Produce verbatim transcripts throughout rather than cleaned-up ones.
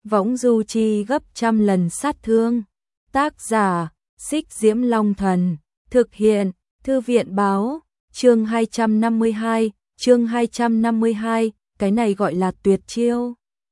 võng du chi gấp trăm lần sát thương. Tác giả, Xích Diễm Long Thần, thực hiện, Thư viện Báo, chương hai trăm năm mươi hai, chương hai trăm năm mươi hai, cái này gọi là tuyệt chiêu.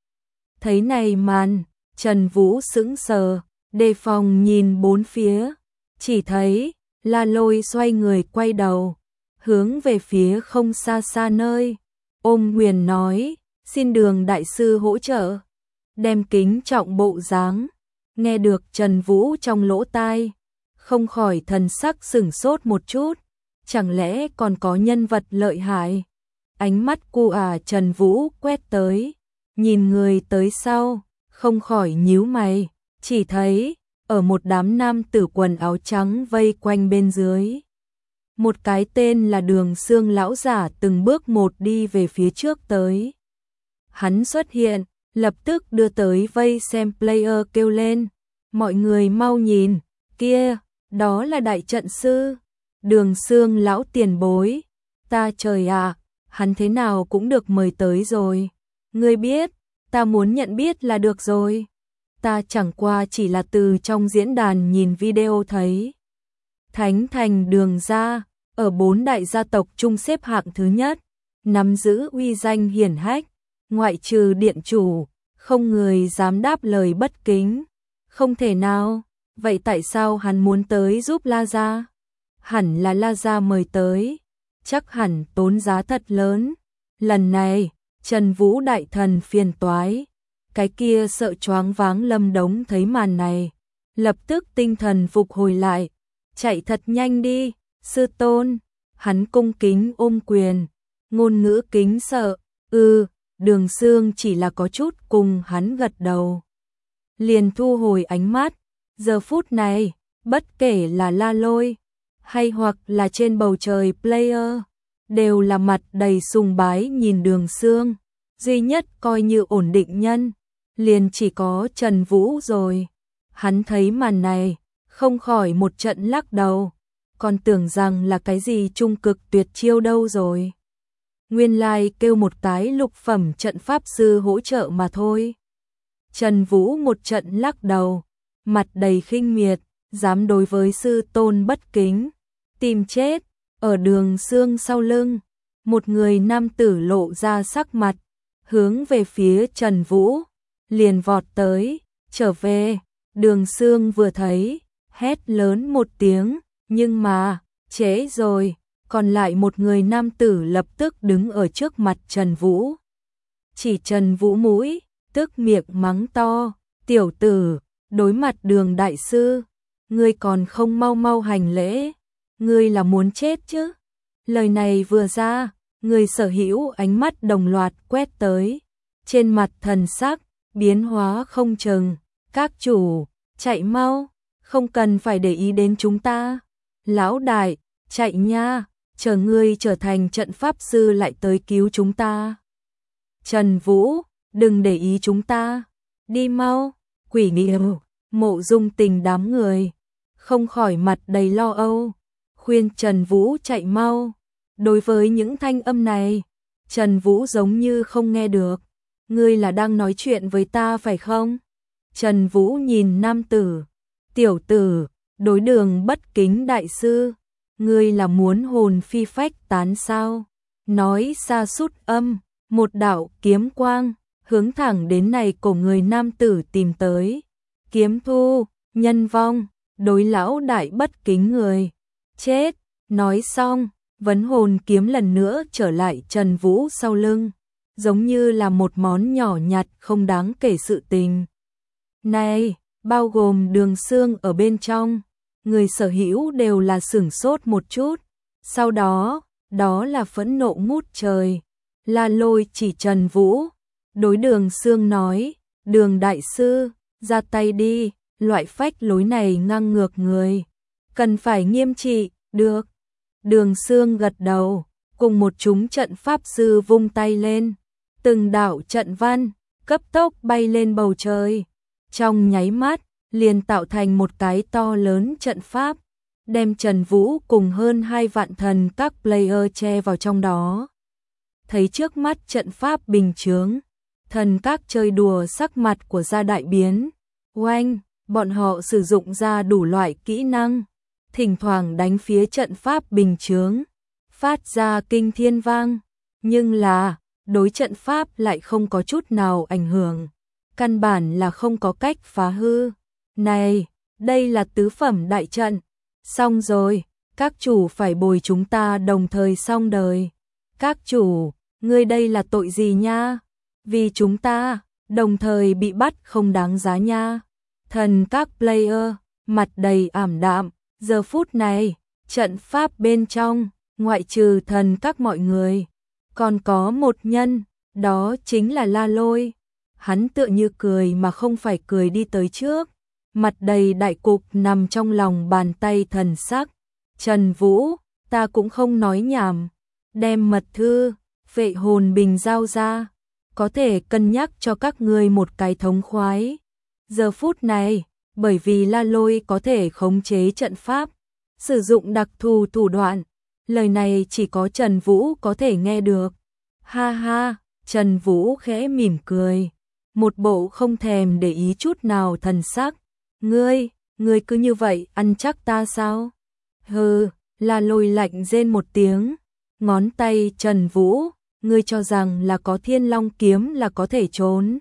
Thấy này màn, Trần Vũ sững sờ, đề phòng nhìn bốn phía, chỉ thấy La Lôi xoay người quay đầu, hướng về phía không xa xa nơi, ôm quyền nói, xin Đường đại sư hỗ trợ, đem kính trọng bộ dáng, nghe được Trần Vũ trong lỗ tai, không khỏi thần sắc sửng sốt một chút, chẳng lẽ còn có nhân vật lợi hại. Ánh mắt cu à Trần Vũ quét tới, nhìn người tới sau, không khỏi nhíu mày, chỉ thấy ở một đám nam tử quần áo trắng vây quanh bên dưới, một cái tên là Đường Xương lão giả từng bước một đi về phía trước tới. Hắn xuất hiện, lập tức đưa tới vây xem player kêu lên, mọi người mau nhìn, kia, đó là đại trận sư, Đường Xương lão tiền bối, ta trời ạ, hắn thế nào cũng được mời tới rồi, ngươi biết, ta muốn nhận biết là được rồi, ta chẳng qua chỉ là từ trong diễn đàn nhìn video thấy. Thánh thành Đường gia, ở bốn đại gia tộc chung xếp hạng thứ nhất, nắm giữ uy danh hiển hách, ngoại trừ điện chủ, không người dám đáp lời bất kính. Không thể nào, vậy tại sao hắn muốn tới giúp La gia? Hẳn là La gia mời tới, chắc hẳn tốn giá thật lớn. Lần này, Trần Vũ đại thần phiền toái, cái kia sợ choáng váng Lâm Đống thấy màn này, lập tức tinh thần phục hồi lại, chạy thật nhanh đi, sư tôn, hắn cung kính ôm quyền, ngôn ngữ kính sợ, ừ, Đường Xương chỉ là có chút cùng hắn gật đầu. Liền thu hồi ánh mắt, giờ phút này, bất kể là La Lôi, hay hoặc là trên bầu trời player, đều là mặt đầy sùng bái nhìn Đường Xương, duy nhất coi như ổn định nhân, liền chỉ có Trần Vũ rồi. Hắn thấy màn này, không khỏi một trận lắc đầu, còn tưởng rằng là cái gì trung cực tuyệt chiêu đâu rồi. Nguyên lai kêu một cái lục phẩm trận pháp sư hỗ trợ mà thôi. Trần Vũ một trận lắc đầu, mặt đầy khinh miệt, dám đối với sư tôn bất kính, tìm chết. Ở Đường Xương sau lưng, một người nam tử lộ ra sắc mặt, hướng về phía Trần Vũ, liền vọt tới, trở về. Đường Xương vừa thấy, hét lớn một tiếng, nhưng mà, trễ rồi, còn lại một người nam tử lập tức đứng ở trước mặt Trần Vũ. Chỉ Trần Vũ mũi, tức miệng mắng to, tiểu tử, đối mặt Đường đại sư, ngươi còn không mau mau hành lễ, ngươi là muốn chết chứ. Lời này vừa ra, người sở hữu ánh mắt đồng loạt quét tới, trên mặt thần sắc, biến hóa không chừng, các chủ, chạy mau, không cần phải để ý đến chúng ta. Lão đại, chạy nha, chờ ngươi trở thành trận pháp sư lại tới cứu chúng ta. Trần Vũ, đừng để ý chúng ta, đi mau. Quỷ Nghiêu, Mộ Dung Tình đám người, không khỏi mặt đầy lo âu, khuyên Trần Vũ chạy mau. Đối với những thanh âm này, Trần Vũ giống như không nghe được. Ngươi là đang nói chuyện với ta phải không? Trần Vũ nhìn nam tử, tiểu tử, đối Đường bất kính đại sư, ngươi là muốn hồn phi phách tán sao? Nói xa sút âm, một đạo kiếm quang, hướng thẳng đến này cổ người nam tử tìm tới. Kiếm thu, nhân vong, đối lão đại bất kính người. Chết, nói xong, vấn hồn kiếm lần nữa trở lại Trần Vũ sau lưng, giống như là một món nhỏ nhặt không đáng kể sự tình. Này, bao gồm Đường Xương ở bên trong, người sở hữu đều là sửng sốt một chút, sau đó, đó là phẫn nộ ngút trời. La Lôi chỉ Trần Vũ, đối Đường Xương nói, Đường đại sư, ra tay đi, loại phách lối này ngang ngược người, cần phải nghiêm trị, được. Đường Xương gật đầu, cùng một chúng trận pháp sư vung tay lên, từng đạo trận văn, cấp tốc bay lên bầu trời, trong nháy mắt, liền tạo thành một cái to lớn trận pháp, đem Trần Vũ cùng hơn hai vạn thần các player che vào trong đó. Thấy trước mắt trận pháp bình chướng, Thần các chơi đùa sắc mặt của gia đại biến. Oanh, bọn họ sử dụng ra đủ loại kỹ năng, thỉnh thoảng đánh phía trận pháp bình chướng, phát ra kinh thiên vang, nhưng là đối trận pháp lại không có chút nào ảnh hưởng, căn bản là không có cách phá hư. Này, đây là tứ phẩm đại trận, xong rồi, các chủ phải bồi chúng ta đồng thời xong đời. Các chủ, ngươi đây là tội gì nha? Vì chúng ta, đồng thời bị bắt không đáng giá nha. Thần các player, mặt đầy ảm đạm, giờ phút này, trận pháp bên trong, ngoại trừ thần các mọi người, còn có một nhân, đó chính là La Lôi. Hắn tựa như cười mà không phải cười đi tới trước, mặt đầy đại cục nằm trong lòng bàn tay thần sắc. Trần Vũ, ta cũng không nói nhảm, đem mật thư, vệ hồn bình giao ra, có thể cân nhắc cho các ngươi một cái thống khoái. Giờ phút này, bởi vì La Lôi có thể khống chế trận pháp, sử dụng đặc thù thủ đoạn, lời này chỉ có Trần Vũ có thể nghe được. Ha ha, Trần Vũ khẽ mỉm cười, một bộ không thèm để ý chút nào thần sắc. Ngươi, ngươi cứ như vậy ăn chắc ta sao? Hừ, La Lôi lạnh rên một tiếng, ngón tay Trần Vũ, ngươi cho rằng là có Thiên Long kiếm là có thể trốn.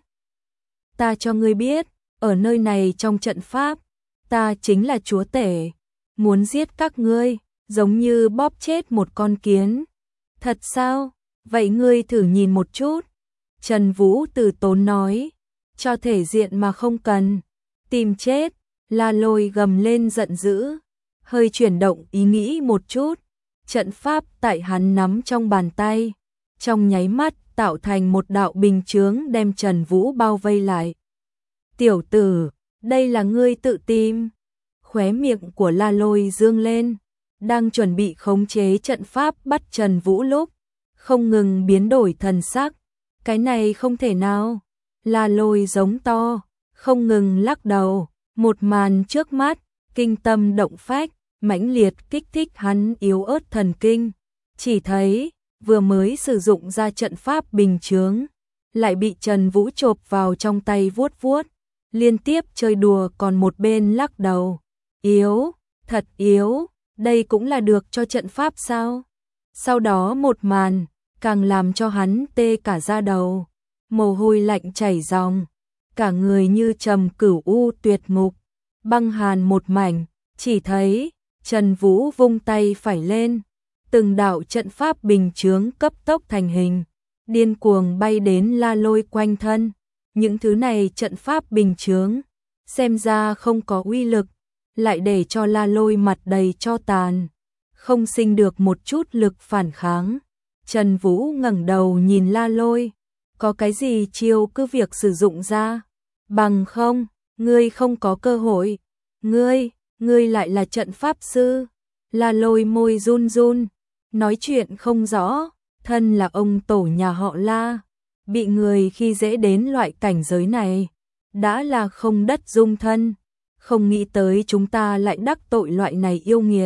Ta cho ngươi biết, ở nơi này trong trận pháp, ta chính là chúa tể, muốn giết các ngươi, giống như bóp chết một con kiến. Thật sao? Vậy ngươi thử nhìn một chút. Trần Vũ từ tốn nói, cho thể diện mà không cần, tìm chết. La Lôi gầm lên giận dữ, hơi chuyển động ý nghĩ một chút, trận pháp tại hắn nắm trong bàn tay, trong nháy mắt tạo thành một đạo bình chướng đem Trần Vũ bao vây lại. Tiểu tử, đây là ngươi tự tìm. Khóe miệng của La Lôi dương lên, đang chuẩn bị khống chế trận pháp bắt Trần Vũ lúc, không ngừng biến đổi thần sắc. Cái này không thể nào. La Lôi giống to, không ngừng lắc đầu, một màn trước mắt, kinh tâm động phách, mãnh liệt kích thích hắn yếu ớt thần kinh. Chỉ thấy, vừa mới sử dụng ra trận pháp bình chướng, lại bị Trần Vũ chộp vào trong tay vuốt vuốt, liên tiếp chơi đùa còn một bên lắc đầu. Yếu, thật yếu, đây cũng là được cho trận pháp sao? Sau đó một màn, càng làm cho hắn tê cả da đầu, mồ hôi lạnh chảy ròng, cả người như trầm cửu u tuyệt ngục, băng hàn một mảnh. Chỉ thấy Trần Vũ vung tay phải lên, từng đạo trận pháp bình chướng cấp tốc thành hình, điên cuồng bay đến La Lôi quanh thân. Những thứ này trận pháp bình chướng, xem ra không có uy lực, lại để cho La Lôi mặt đầy tro tàn, không sinh được một chút lực phản kháng. Trần Vũ ngẩng đầu nhìn La Lôi, có cái gì chiêu cứ việc sử dụng ra, bằng không, ngươi không có cơ hội. Ngươi, ngươi lại là trận pháp sư. La Lôi môi run run, nói chuyện không rõ, thân là ông tổ nhà họ La, bị người khi dễ đến loại cảnh giới này, đã là không đất dung thân, không nghĩ tới chúng ta lại đắc tội loại này yêu nghiệt.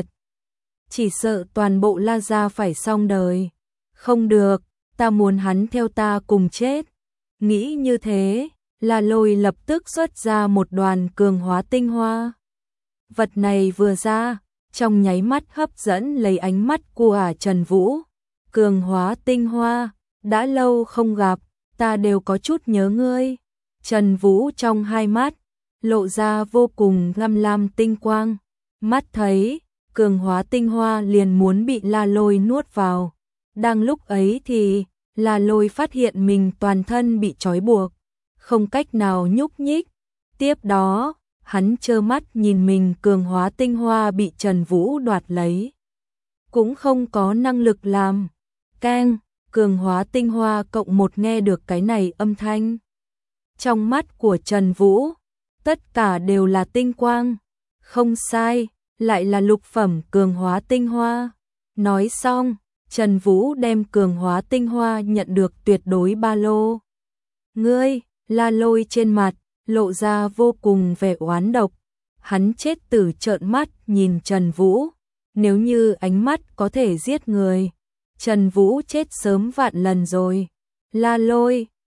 Chỉ sợ toàn bộ La gia phải xong đời. Không được, ta muốn hắn theo ta cùng chết. Nghĩ như thế, La Lôi lập tức xuất ra một đoàn cường hóa tinh hoa. Vật này vừa ra, trong nháy mắt hấp dẫn lấy ánh mắt của Trần Vũ. Cường hóa tinh hoa, đã lâu không gặp, ta đều có chút nhớ ngươi. Trần Vũ trong hai mắt, lộ ra vô cùng ngăm lam tinh quang. Mắt thấy, cường hóa tinh hoa liền muốn bị La Lôi nuốt vào. Đang lúc ấy thì, La Lôi phát hiện mình toàn thân bị trói buộc, không cách nào nhúc nhích. Tiếp đó, hắn trơ mắt nhìn mình cường hóa tinh hoa bị Trần Vũ đoạt lấy. Cũng không có năng lực làm. Keng, cường hóa tinh hoa cộng một nghe được cái này âm thanh. Trong mắt của Trần Vũ, tất cả đều là tinh quang. Không sai, lại là lục phẩm cường hóa tinh hoa. Nói xong, Trần Vũ đem cường hóa tinh hoa nhận được tuyệt đối ba lô. Ngươi, La Lôi trên mặt, lộ ra vô cùng vẻ oán độc. Hắn chết tử trợn mắt nhìn Trần Vũ. Nếu như ánh mắt có thể giết người, Trần Vũ chết sớm vạn lần rồi. La Lôi,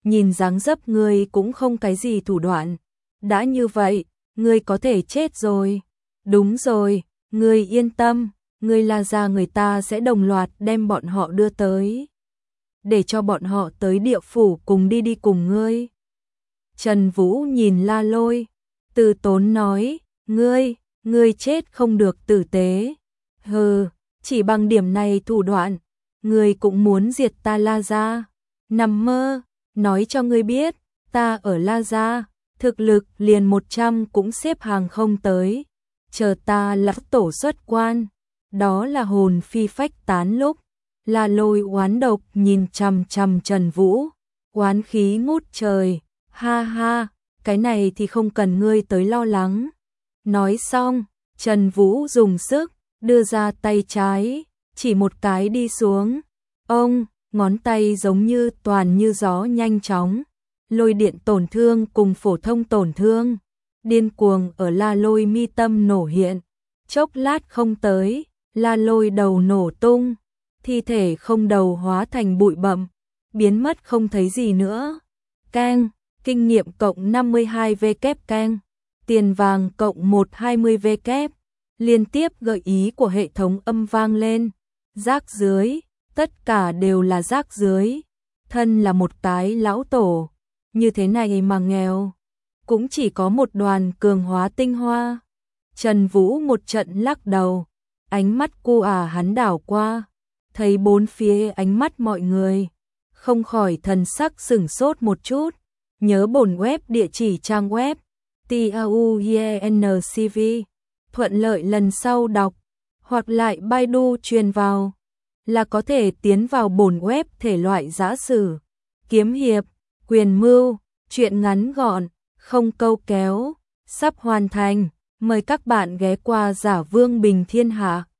nhìn dáng dấp ngươi cũng không cái gì thủ đoạn. Đã như vậy, ngươi có thể chết rồi. Đúng rồi, ngươi yên tâm, ngươi La gia người ta sẽ đồng loạt đem bọn họ đưa tới. Để cho bọn họ tới địa phủ cùng đi đi cùng ngươi. Trần Vũ nhìn La Lôi, từ tốn nói, ngươi, ngươi chết không được tử tế. Hừ, chỉ bằng điểm này thủ đoạn, ngươi cũng muốn diệt ta La gia. Nằm mơ, nói cho ngươi biết, ta ở La gia, thực lực liền một trăm cũng xếp hàng không tới. Chờ ta lão tổ xuất quan, đó là hồn phi phách tán lúc. La Lôi oán độc nhìn chằm chằm Trần Vũ, oán khí ngút trời, ha ha, cái này thì không cần ngươi tới lo lắng. Nói xong, Trần Vũ dùng sức, đưa ra tay trái, chỉ một cái đi xuống. Ông, ngón tay giống như toàn như gió nhanh chóng, lôi điện tổn thương cùng phổ thông tổn thương, điên cuồng ở La Lôi mi tâm nổ hiện. Chốc lát không tới, La Lôi đầu nổ tung, thi thể không đầu hóa thành bụi bặm, biến mất không thấy gì nữa. Keng, kinh nghiệm cộng năm mươi hai V kép keng, tiền vàng cộng một trăm hai mươi V kép. Liên tiếp gợi ý của hệ thống âm vang lên. Rác dưới, tất cả đều là rác dưới. Thân là một cái lão tổ, như thế này mà nghèo, cũng chỉ có một đoàn cường hóa tinh hoa. Trần Vũ một trận lắc đầu, ánh mắt cu à hắn đảo qua, thấy bốn phía ánh mắt mọi người, không khỏi thần sắc sửng sốt một chút. Nhớ bổn web địa chỉ trang web tauyencv, thuận lợi lần sau đọc, hoặc lại Baidu truyền vào, là có thể tiến vào bổn web thể loại giã sử, kiếm hiệp, quyền mưu, truyện ngắn gọn, không câu kéo, sắp hoàn thành. Mời các bạn ghé qua Giả Vương Bình Thiên Hạ.